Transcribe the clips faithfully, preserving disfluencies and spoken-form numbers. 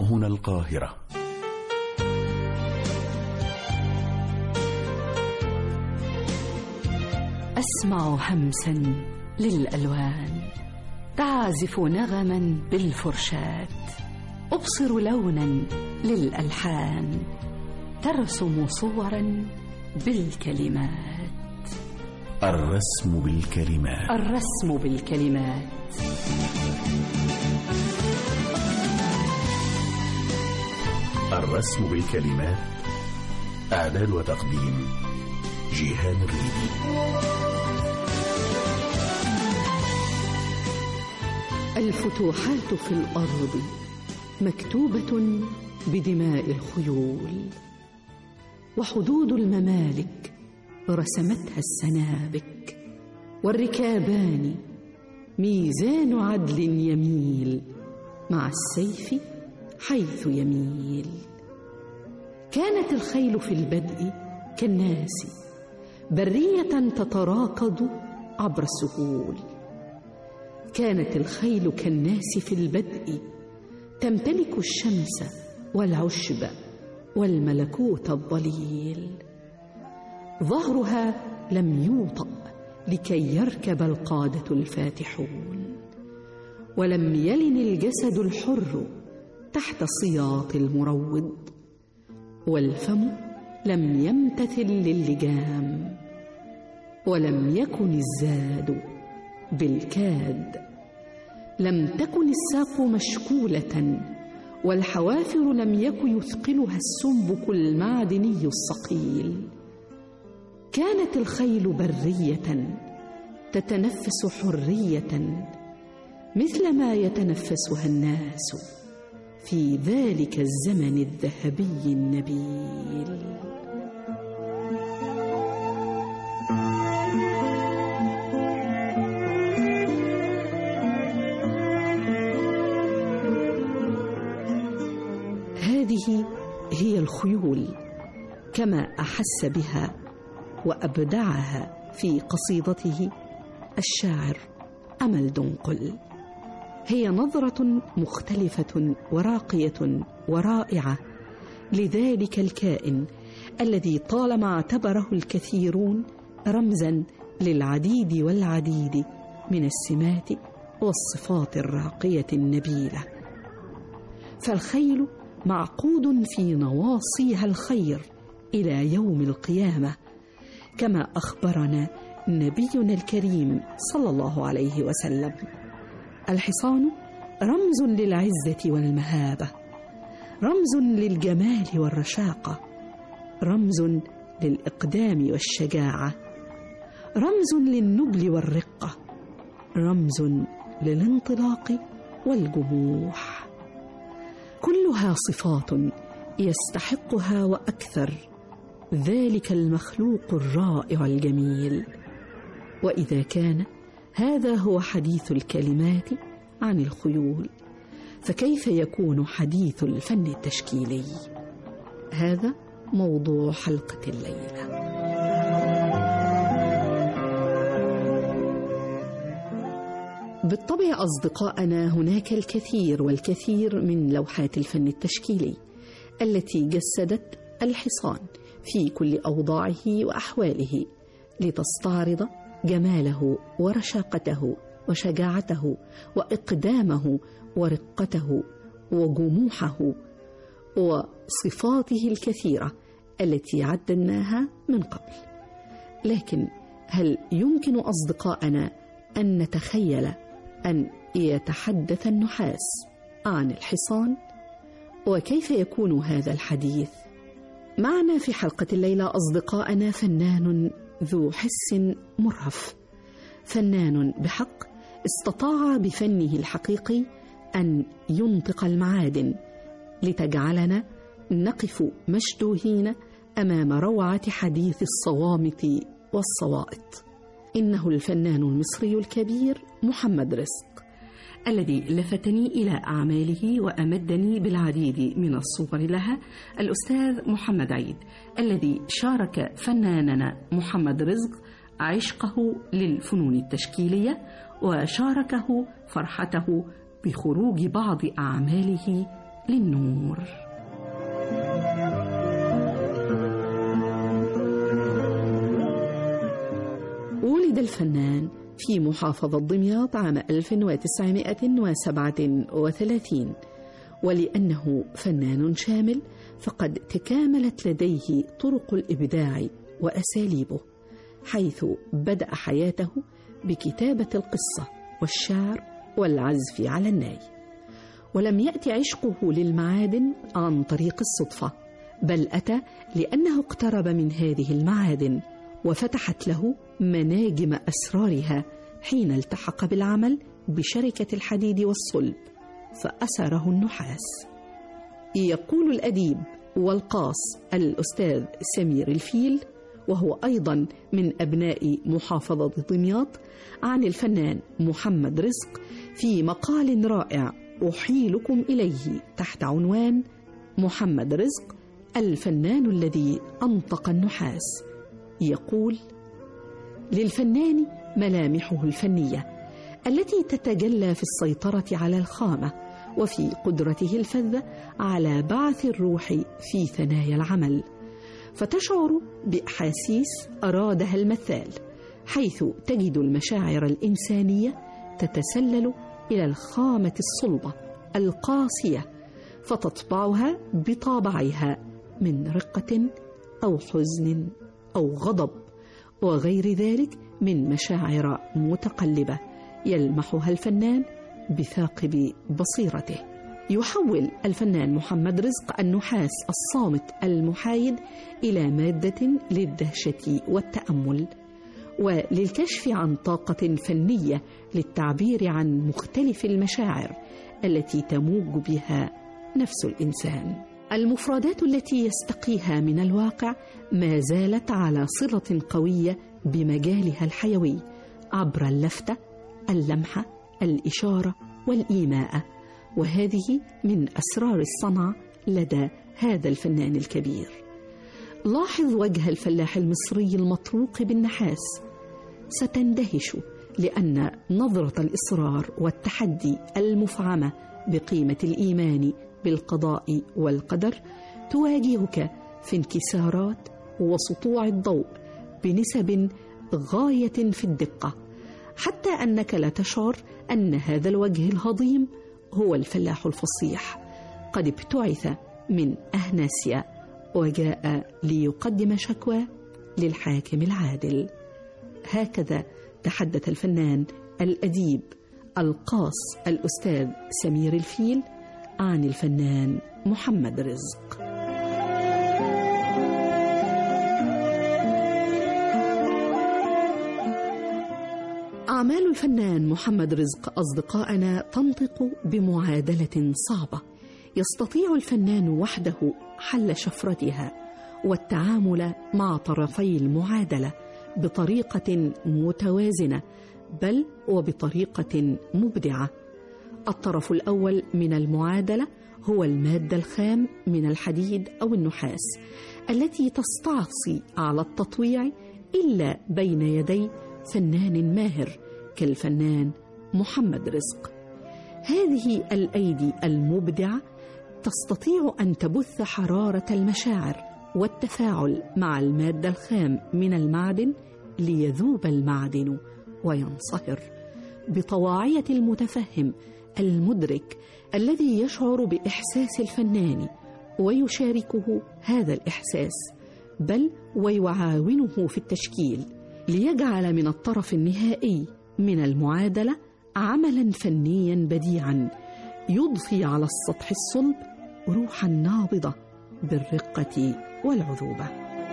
هنا القاهرة. أسمع همسا للألوان تعزف نغما بالفرشاة، أبصر لونا للألحان ترسم صورا بالكلمات. الرسم بالكلمات. الرسم بالكلمات. الرسم بالكلمات. إعداد وتقديم جيهان الريدي. الفتوحات في الأرض مكتوبة بدماء الخيول، وحدود الممالك رسمتها السنابك، والركابان ميزان عدل يميل مع السيف حيث يميل. كانت الخيل في البدء كالناس برية تتراكض عبر السهول. كانت الخيل كالناس في البدء تمتلك الشمس والعشب والملكوت الضليل. ظهرها لم يوطأ لكي يركب القادة الفاتحون، ولم يلن الجسد الحر تحت سياط المروض، والفم لم يمتثل للجام، ولم يكن الزاد بالكاد. لم تكن الساق مشكولة، والحوافر لم يكن يثقلها السنبك المعدني الصقيل. كانت الخيل برية تتنفس حرية مثل ما يتنفسها الناس في ذلك الزمن الذهبي النبيل. هذه هي الخيول كما أحس بها وأبدعها في قصيدته الشاعر أمل دنقل. هي نظرة مختلفة وراقية ورائعة لذلك الكائن الذي طالما اعتبره الكثيرون رمزاً للعديد والعديد من السمات والصفات الراقية النبيلة. فالخيل معقود في نواصيها الخير إلى يوم القيامة، كما أخبرنا نبينا الكريم صلى الله عليه وسلم. الحصان رمز للعزة والمهابة، رمز للجمال والرشاقة، رمز للإقدام والشجاعة، رمز للنبل والرقة، رمز للانطلاق والجموح. كلها صفات يستحقها وأكثر ذلك المخلوق الرائع الجميل. وإذا كان هذا هو حديث الكلمات عن الخيول، فكيف يكون حديث الفن التشكيلي؟ هذا موضوع حلقة الليلة. بالطبع أصدقائنا، هناك الكثير والكثير من لوحات الفن التشكيلي التي جسدت الحصان في كل أوضاعه وأحواله لتستعرض جماله ورشاقته وشجاعته وإقدامه ورقته وجموحه وصفاته الكثيرة التي عدناها من قبل. لكن هل يمكن أصدقائنا أن نتخيل أن يتحدث النحاس عن الحصان؟ وكيف يكون هذا الحديث؟ معنا في حلقة الليلة أصدقائنا فنان ذو حس مرهف، فنان بحق استطاع بفنه الحقيقي أن ينطق المعادن لتجعلنا نقف مشدوهين أمام روعة حديث الصوامت والصوائط. إنه الفنان المصري الكبير محمد رزق، الذي لفتني إلى أعماله وأمدني بالعديد من الصور لها الأستاذ محمد عيد، الذي شارك فناننا محمد رزق عشقه للفنون التشكيلية، وشاركه فرحته بخروج بعض أعماله للنور. ولد الفنان في محافظة دمياط عام ألف وتسعمائة وسبعة وثلاثين، ولأنه فنان شامل فقد تكاملت لديه طرق الإبداع وأساليبه، حيث بدأ حياته بكتابة القصة والشعر والعزف على الناي. ولم يأتي عشقه للمعادن عن طريق الصدفة، بل أتى لأنه اقترب من هذه المعادن وفتحت له مناجم أسرارها حين التحق بالعمل بشركة الحديد والصلب فأسره النحاس. يقول الأديب والقاص الأستاذ سمير الفيل، وهو أيضا من أبناء محافظة دمياط، عن الفنان محمد رزق في مقال رائع أحيلكم إليه تحت عنوان محمد رزق الفنان الذي أنطق النحاس. يقول: للفنان ملامحه الفنية التي تتجلى في السيطرة على الخامة وفي قدرته الفذة على بعث الروح في ثنايا العمل، فتشعر بأحاسيس أرادها المثال، حيث تجد المشاعر الإنسانية تتسلل إلى الخامة الصلبة القاسية فتطبعها بطابعها من رقة أو حزن أو غضب وغير ذلك من مشاعر متقلبة يلمحها الفنان بثاقب بصيرته. يحول الفنان محمد رزق النحاس الصامت المحايد إلى مادة للدهشة والتأمل وللكشف عن طاقة فنية للتعبير عن مختلف المشاعر التي تموج بها نفس الإنسان. المفردات التي يستقيها من الواقع ما زالت على صلة قوية بمجالها الحيوي عبر اللفتة، اللمحة، الإشارة والإيماء، وهذه من أسرار الصنعة لدى هذا الفنان الكبير. لاحظ وجه الفلاح المصري المطروق بالنحاس، ستندهش لأن نظرة الإصرار والتحدي المفعمة بقيمة الإيمان بالقضاء والقدر تواجهك في انكسارات وسطوع الضوء بنسب غاية في الدقة، حتى أنك لا تشعر أن هذا الوجه الهضيم هو الفلاح الفصيح قد ابتعث من أهناسيا وجاء ليقدم شكوى للحاكم العادل. هكذا تحدث الفنان الأديب القاص الأستاذ سمير الفيل عن الفنان محمد رزق. أعمال الفنان محمد رزق أصدقائنا تنطق بمعادلة صعبة، يستطيع الفنان وحده حل شفرتها والتعامل مع طرفي المعادلة بطريقة متوازنة بل وبطريقة مبدعة. الطرف الأول من المعادلة هو المادة الخام من الحديد أو النحاس التي تستعصي على التطويع إلا بين يدي فنان ماهر كالفنان محمد رزق. هذه الأيدي المبدعة تستطيع أن تبث حرارة المشاعر والتفاعل مع المادة الخام من المعدن ليذوب المعدن وينصهر بطواعية المتفهم المدرك الذي يشعر بإحساس الفنان ويشاركه هذا الإحساس بل ويعاونه في التشكيل ليجعل من الطرف النهائي من المعادلة عملا فنيا بديعا يضفي على السطح الصلب روحا نابضة بالرقة والعذوبة.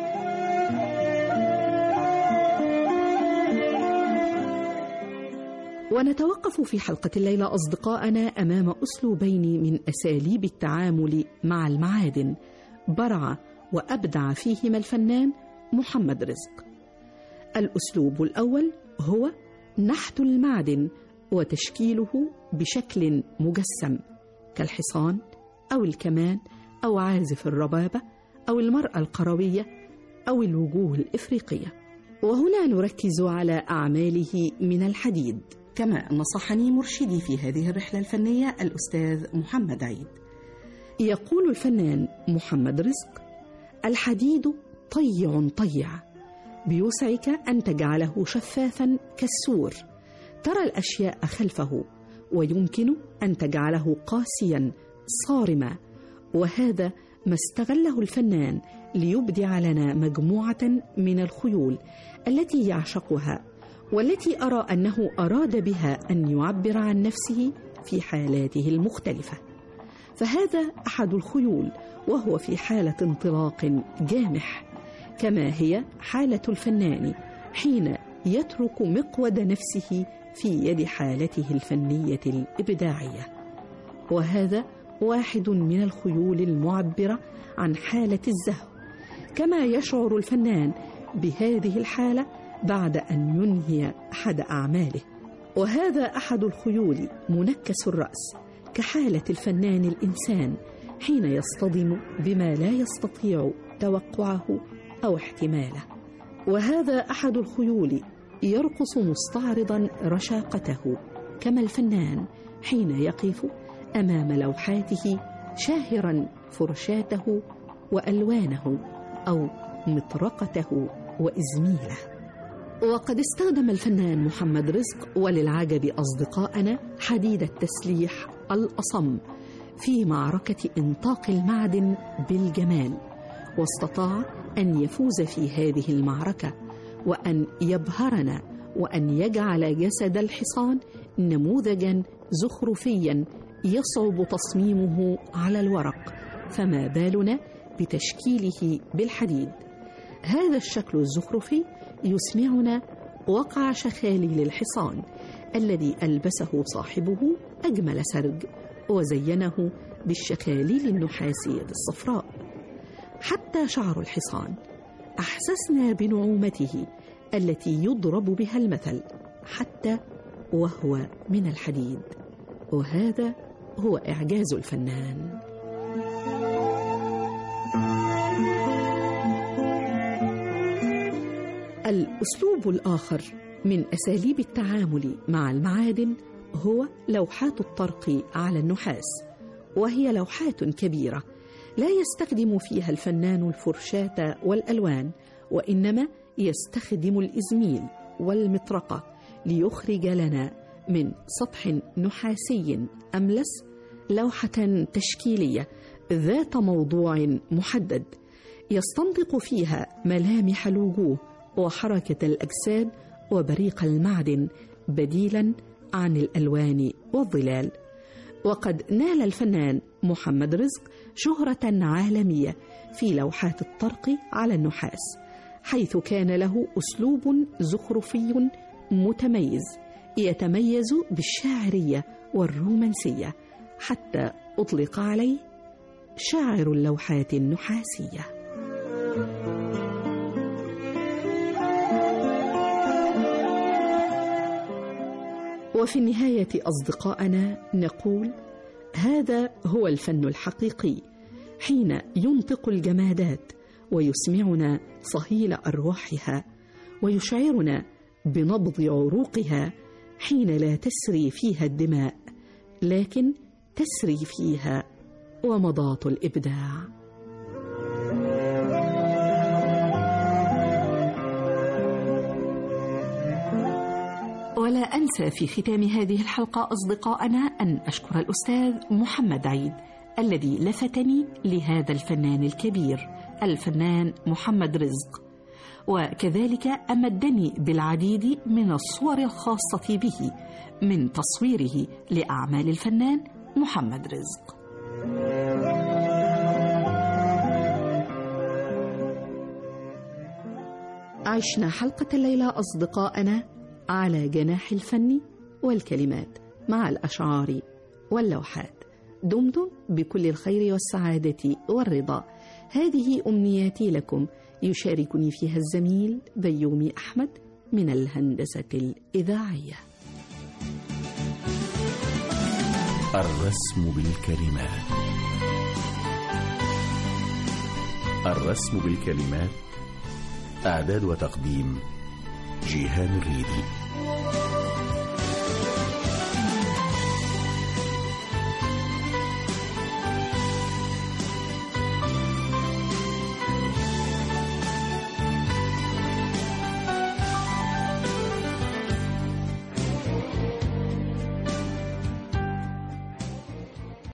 ونتوقف في حلقة الليلة أصدقائنا أمام أسلوبين من أساليب التعامل مع المعادن برع وأبدع فيهما الفنان محمد رزق. الأسلوب الأول هو نحت المعدن وتشكيله بشكل مجسم كالحصان أو الكمان أو عازف الربابة أو المرأة القروية أو الوجوه الإفريقية. وهنا نركز على أعماله من الحديد كما نصحني مرشدي في هذه الرحلة الفنية الأستاذ محمد عيد. يقول الفنان محمد رزق: الحديد طيع طيع، بيسعك أن تجعله شفافا كالسور، ترى الأشياء خلفه، ويمكن أن تجعله قاسيا صارما. وهذا ما استغله الفنان ليبدع لنا مجموعة من الخيول التي يعشقها، والتي أرى أنه أراد بها أن يعبر عن نفسه في حالاته المختلفة. فهذا أحد الخيول، وهو في حالة انطلاق جامح، كما هي حالة الفنان حين يترك مقود نفسه في يد حالته الفنية الإبداعية. وهذا واحد من الخيول المعبرة عن حالة الزهو، كما يشعر الفنان بهذه الحالة بعد أن ينهي أحد أعماله. وهذا أحد الخيول منكس الرأس، كحالة الفنان الإنسان حين يصطدم بما لا يستطيع توقعه أو احتماله. وهذا أحد الخيول يرقص مستعرضا رشاقته، كما الفنان حين يقف أمام لوحاته شاهرا فرشاته وألوانه أو مطرقته وإزميله. وقد استخدم الفنان محمد رزق وللعجب أصدقائنا حديد التسليح الأصم في معركة إنطاق المعدن بالجمال، واستطاع أن يفوز في هذه المعركة، وأن يبهرنا، وأن يجعل جسد الحصان نموذجا زخرفيا يصعب تصميمه على الورق، فما بالنا بتشكيله بالحديد. هذا الشكل الزخرفي يسمعنا وقع شخاليل الحصان الذي ألبسه صاحبه أجمل سرج، وزينه بالشخاليل النحاسية الصفراء. حتى شعر الحصان أحسسنا بنعومته التي يضرب بها المثل، حتى وهو من الحديد. وهذا هو إعجاز الفنان. الأسلوب الآخر من أساليب التعامل مع المعادن هو لوحات الطرق على النحاس، وهي لوحات كبيرة لا يستخدم فيها الفنان الفرشاة والألوان، وإنما يستخدم الإزميل والمطرقة ليخرج لنا من سطح نحاسي أملس لوحة تشكيلية ذات موضوع محدد، يستنطق فيها ملامح الوجوه وحركة الأجساد وبريق المعدن بديلا عن الألوان والظلال. وقد نال الفنان محمد رزق شهرة عالمية في لوحات الطرق على النحاس، حيث كان له أسلوب زخرفي متميز يتميز بالشاعرية والرومانسية، حتى أطلق عليه شاعر اللوحات النحاسية. وفي النهاية أصدقائنا نقول: هذا هو الفن الحقيقي، حين ينطق الجمادات ويسمعنا صهيل أرواحها، ويشعرنا بنبض عروقها، حين لا تسري فيها الدماء، لكن تسري فيها ومضات الإبداع. ولا أنسى في ختام هذه الحلقة أصدقائنا أن أشكر الأستاذ محمد عيد الذي لفتني لهذا الفنان الكبير الفنان محمد رزق، وكذلك أمدني بالعديد من الصور الخاصة به من تصويره لأعمال الفنان محمد رزق. عشنا حلقة الليلة أصدقائنا على جناح الفن والكلمات مع الأشعار واللوحات. دمتم بكل الخير والسعادة والرضا. هذه أمنياتي لكم، يشاركني فيها الزميل بيومي أحمد من الهندسة الإذاعية. الرسم بالكلمات. الرسم بالكلمات، إعداد وتقديم جيهان الريدي.